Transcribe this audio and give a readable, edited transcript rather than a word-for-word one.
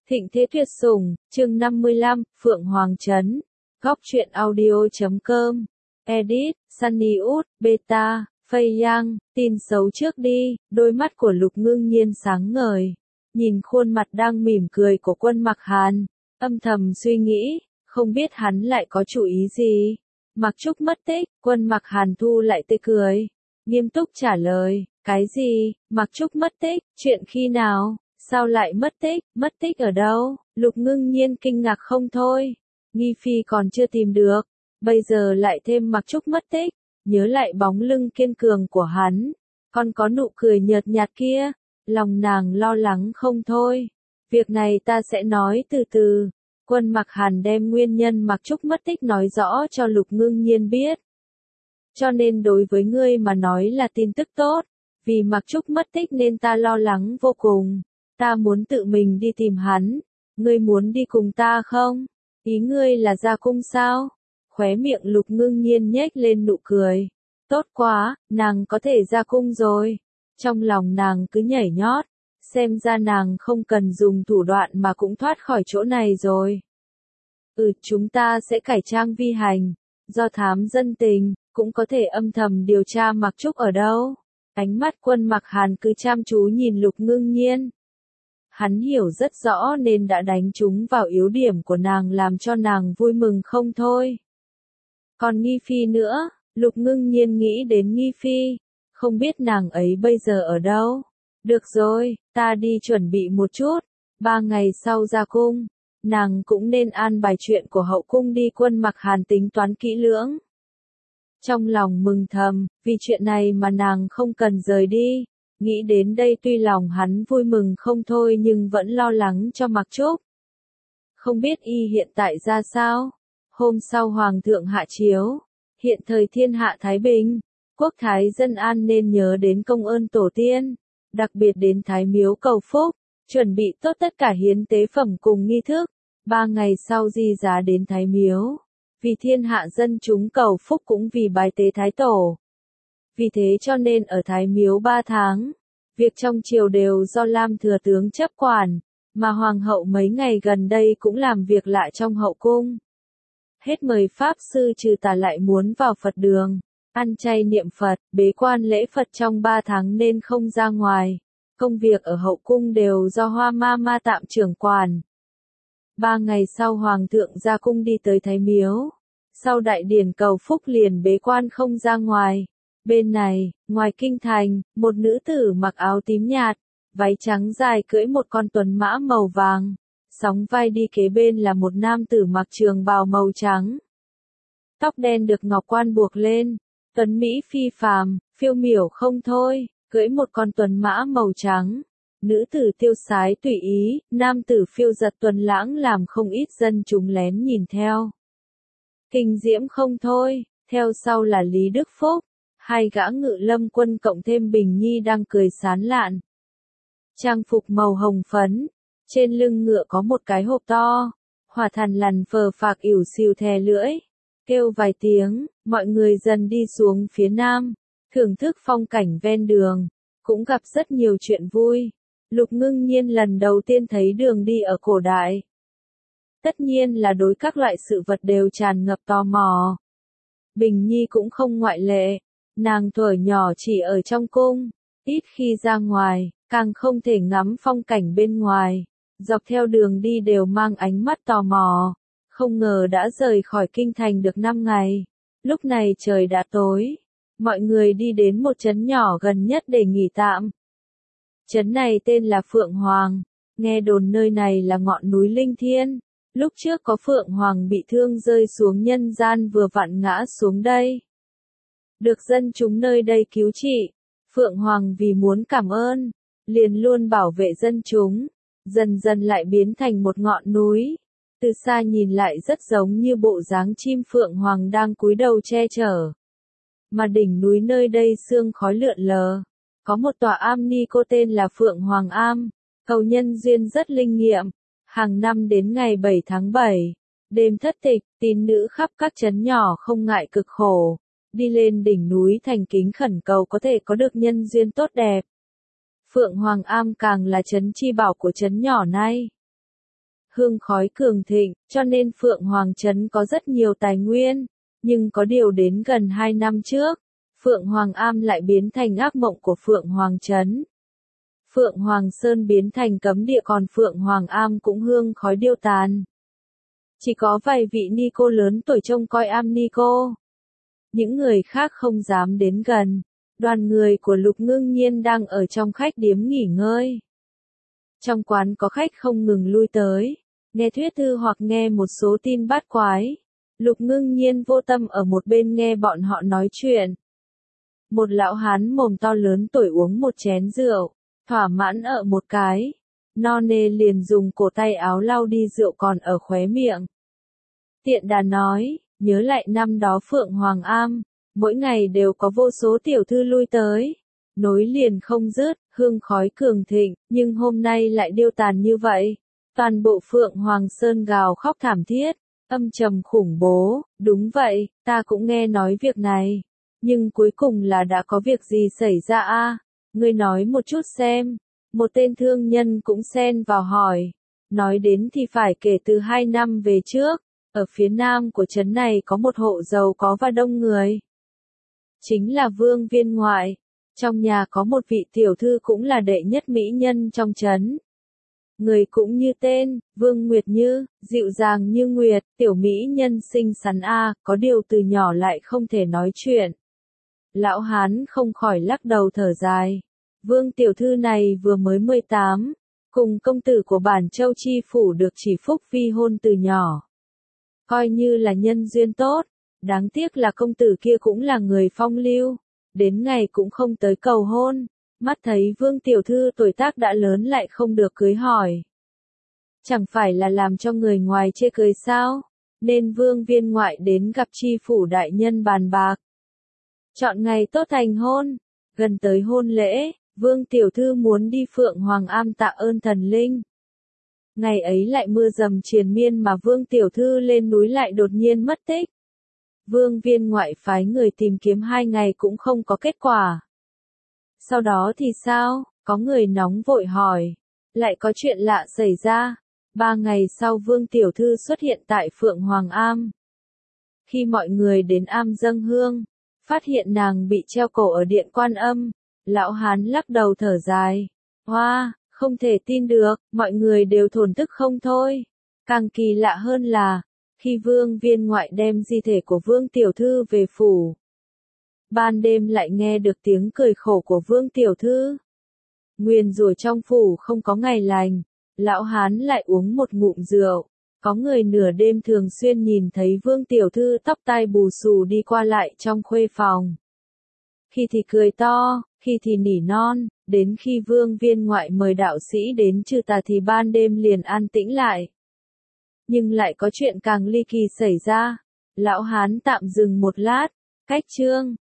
Thịnh thế tuyệt sủng, chương 55, Phượng Hoàng Trấn. Góc truyện audio.com. Edit, Sunny Út, Beta, Phây Yang, tin xấu trước đi, đôi mắt của Lục Ngưng Nhiên sáng ngời. Nhìn khuôn mặt đang mỉm cười của Quân Mặc Hàn, âm thầm suy nghĩ, không biết hắn lại có chủ ý gì. Mặc Trúc mất tích, Quân Mặc Hàn thu lại tươi cười. Nghiêm túc trả lời, cái gì, Mặc Trúc mất tích, chuyện khi nào? Sao lại mất tích ở đâu? Lục Ngưng Nhiên kinh ngạc không thôi. Nghi Phi còn chưa tìm được, bây giờ lại thêm Mặc Trúc mất tích, nhớ lại bóng lưng kiên cường của hắn, còn có nụ cười nhợt nhạt kia, lòng nàng lo lắng không thôi. Việc này ta sẽ nói từ từ. Quân Mặc Hàn đem nguyên nhân Mặc Trúc mất tích nói rõ cho Lục Ngưng Nhiên biết. Cho nên đối với ngươi mà nói là tin tức tốt, vì Mặc Trúc mất tích nên ta lo lắng vô cùng. Ta muốn tự mình đi tìm hắn, ngươi muốn đi cùng ta không? Ý ngươi là ra cung sao? Khóe miệng Lục Ngưng Nhiên nhếch lên nụ cười. Tốt quá, nàng có thể ra cung rồi. Trong lòng nàng cứ nhảy nhót, xem ra nàng không cần dùng thủ đoạn mà cũng thoát khỏi chỗ này rồi. Chúng ta sẽ cải trang vi hành, do thám dân tình, cũng có thể âm thầm điều tra Mặc Trúc ở đâu. Ánh mắt Quân Mặc Hàn cứ chăm chú nhìn Lục Ngưng Nhiên. Hắn hiểu rất rõ nên đã đánh trúng vào yếu điểm của nàng làm cho nàng vui mừng không thôi. Còn Nghi Phi nữa, Lục Ngưng Nhiên nghĩ đến Nghi Phi, không biết nàng ấy bây giờ ở đâu. Được rồi, ta đi chuẩn bị một chút, 3 ngày sau ra cung, nàng cũng nên an bài chuyện của hậu cung đi. Quân Mặc Hàn tính toán kỹ lưỡng. Trong lòng mừng thầm, vì chuyện này mà nàng không cần rời đi. Nghĩ đến đây tuy lòng hắn vui mừng không thôi nhưng vẫn lo lắng cho Mặc Trúc. Không biết y hiện tại ra sao? Hôm sau Hoàng thượng hạ chiếu, hiện thời thiên hạ thái bình, quốc thái dân an nên nhớ đến công ơn tổ tiên, đặc biệt đến Thái Miếu cầu phúc, chuẩn bị tốt tất cả hiến tế phẩm cùng nghi thức. 3 ngày sau di giá đến Thái Miếu, vì thiên hạ dân chúng cầu phúc cũng vì bái tế Thái Tổ. Vì thế cho nên ở Thái Miếu 3 tháng, việc trong triều đều do Lam thừa tướng chấp quản, mà hoàng hậu mấy ngày gần đây cũng làm việc lại trong hậu cung. Hết mời pháp sư trừ tà lại muốn vào Phật đường, ăn chay niệm Phật, bế quan lễ Phật trong 3 tháng nên không ra ngoài. Công việc ở hậu cung đều do Hoa Ma tạm trưởng quản. 3 ngày sau Hoàng thượng ra cung đi tới Thái Miếu. Sau đại điển cầu phúc liền bế quan không ra ngoài. Bên này, ngoài kinh thành, một nữ tử mặc áo tím nhạt, váy trắng dài cưỡi một con tuấn mã màu vàng. Sóng vai đi kế bên là một nam tử mặc trường bào màu trắng. Tóc đen được ngọc quan buộc lên, tuấn mỹ phi phàm, phiêu miểu không thôi, cưỡi một con tuấn mã màu trắng. Nữ tử tiêu sái tùy ý, nam tử phiêu giật tuấn lãng làm không ít dân chúng lén nhìn theo. Kinh diễm không thôi, theo sau là Lý Đức Phúc, hai gã ngự lâm quân cộng thêm Bình Nhi đang cười sán lạn. Trang phục màu hồng phấn, trên lưng ngựa có một cái hộp to, hỏa thần lằn phờ phạc ỉu xìu thè lưỡi, kêu vài tiếng, mọi người dần đi xuống phía nam, thưởng thức phong cảnh ven đường, cũng gặp rất nhiều chuyện vui. Lục Ngưng Nhiên lần đầu tiên thấy đường đi ở cổ đại. Tất nhiên là đối các loại sự vật đều tràn ngập tò mò. Bình Nhi cũng không ngoại lệ, nàng thuở nhỏ chỉ ở trong cung, ít khi ra ngoài, càng không thể ngắm phong cảnh bên ngoài. Dọc theo đường đi đều mang ánh mắt tò mò, không ngờ đã rời khỏi kinh thành được 5 ngày. Lúc này trời đã tối, mọi người đi đến một trấn nhỏ gần nhất để nghỉ tạm. Trấn này tên là Phượng Hoàng, nghe đồn nơi này là ngọn núi linh thiêng. Lúc trước có Phượng Hoàng bị thương rơi xuống nhân gian vừa vặn ngã xuống đây. Được dân chúng nơi đây cứu trị, Phượng Hoàng vì muốn cảm ơn, liền luôn bảo vệ dân chúng, dần dần lại biến thành một ngọn núi. Từ xa nhìn lại rất giống như bộ dáng chim Phượng Hoàng đang cúi đầu che chở. Mà đỉnh núi nơi đây sương khói lượn lờ. Có một tòa am ni cô tên là Phượng Hoàng Am, cầu nhân duyên rất linh nghiệm. Hàng năm đến ngày 7 tháng 7, đêm thất tịch, tín nữ khắp các trấn nhỏ không ngại cực khổ, đi lên đỉnh núi thành kính khẩn cầu có thể có được nhân duyên tốt đẹp. Phượng Hoàng Am càng là trấn chi bảo của trấn nhỏ này. hương khói cường thịnh, cho nên Phượng Hoàng Trấn có rất nhiều tài nguyên. Nhưng có điều đến gần 2 năm trước, Phượng Hoàng Am lại biến thành ác mộng của Phượng Hoàng Trấn. Phượng Hoàng Sơn biến thành cấm địa còn Phượng Hoàng Am cũng hương khói điêu tàn. Chỉ có vài vị ni cô lớn tuổi trông coi am ni cô. Những người khác không dám đến gần. Đoàn người của Lục Ngưng Nhiên đang ở trong khách điếm nghỉ ngơi. Trong quán có khách không ngừng lui tới, nghe thuyết thư hoặc nghe một số tin bát quái. Lục Ngưng Nhiên vô tâm ở một bên nghe bọn họ nói chuyện. Một lão hán mồm to lớn tuổi uống một chén rượu, thỏa mãn ở một cái. No nê liền dùng cổ tay áo lau đi rượu còn ở khóe miệng. Tiện đà nói, nhớ lại năm đó Phượng Hoàng Am, mỗi ngày đều có vô số tiểu thư lui tới. Nối liền không dứt, hương khói cường thịnh, nhưng hôm nay lại điêu tàn như vậy. Toàn bộ Phượng Hoàng Sơn gào khóc thảm thiết, âm trầm khủng bố, đúng vậy, ta cũng nghe nói việc này. Nhưng cuối cùng là đã có việc gì xảy ra a? Ngươi nói một chút xem. Một tên thương nhân cũng xen vào hỏi. Nói đến thì phải kể từ 2 năm về trước, ở phía nam của trấn này có một hộ giàu có và đông người. Chính là Vương Viên Ngoại. Trong nhà có một vị tiểu thư cũng là đệ nhất mỹ nhân trong trấn. Người cũng như tên, Vương Nguyệt Như, dịu dàng như nguyệt, tiểu mỹ nhân xinh xắn có điều từ nhỏ lại không thể nói chuyện. Lão hán không khỏi lắc đầu thở dài. Vương tiểu thư này vừa mới 18, cùng công tử của bản châu chi phủ được chỉ phúc vi hôn từ nhỏ. Coi như là nhân duyên tốt, đáng tiếc là công tử kia cũng là người phong lưu, đến ngày cũng không tới cầu hôn. Mắt thấy Vương tiểu thư tuổi tác đã lớn lại không được cưới hỏi. Chẳng phải là làm cho người ngoài chê cười sao? Nên Vương Viên Ngoại đến gặp chi phủ đại nhân bàn bạc. Chọn ngày tốt thành hôn. Gần tới hôn lễ, Vương tiểu thư muốn đi Phượng Hoàng Am tạ ơn thần linh. Ngày ấy lại mưa dầm triền miên mà Vương tiểu thư lên núi lại đột nhiên mất tích. Vương Viên Ngoại phái người tìm kiếm 2 ngày cũng không có kết quả. Sau đó thì sao? Có người nóng vội hỏi. Lại có chuyện lạ xảy ra. 3 ngày sau Vương tiểu thư xuất hiện tại Phượng Hoàng Am. Khi mọi người đến am dâng hương, phát hiện nàng bị treo cổ ở điện Quan Âm. Lão hán lắc đầu thở dài. Hoa, không thể tin được, mọi người đều thổn thức không thôi. Càng kỳ lạ hơn là, khi Vương Viên Ngoại đem di thể của Vương tiểu thư về phủ, ban đêm lại nghe được tiếng cười khổ của Vương tiểu thư. Nguyền rủa trong phủ không có ngày lành, lão hán lại uống một ngụm rượu. Có người nửa đêm thường xuyên nhìn thấy Vương tiểu thư tóc tai bù xù đi qua lại trong khuê phòng. Khi thì cười to, khi thì nỉ non, đến khi Vương Viên Ngoại mời đạo sĩ đến trừ tà thì ban đêm liền an tĩnh lại. Nhưng lại có chuyện càng ly kỳ xảy ra. Lão hán tạm dừng một lát, cách chương.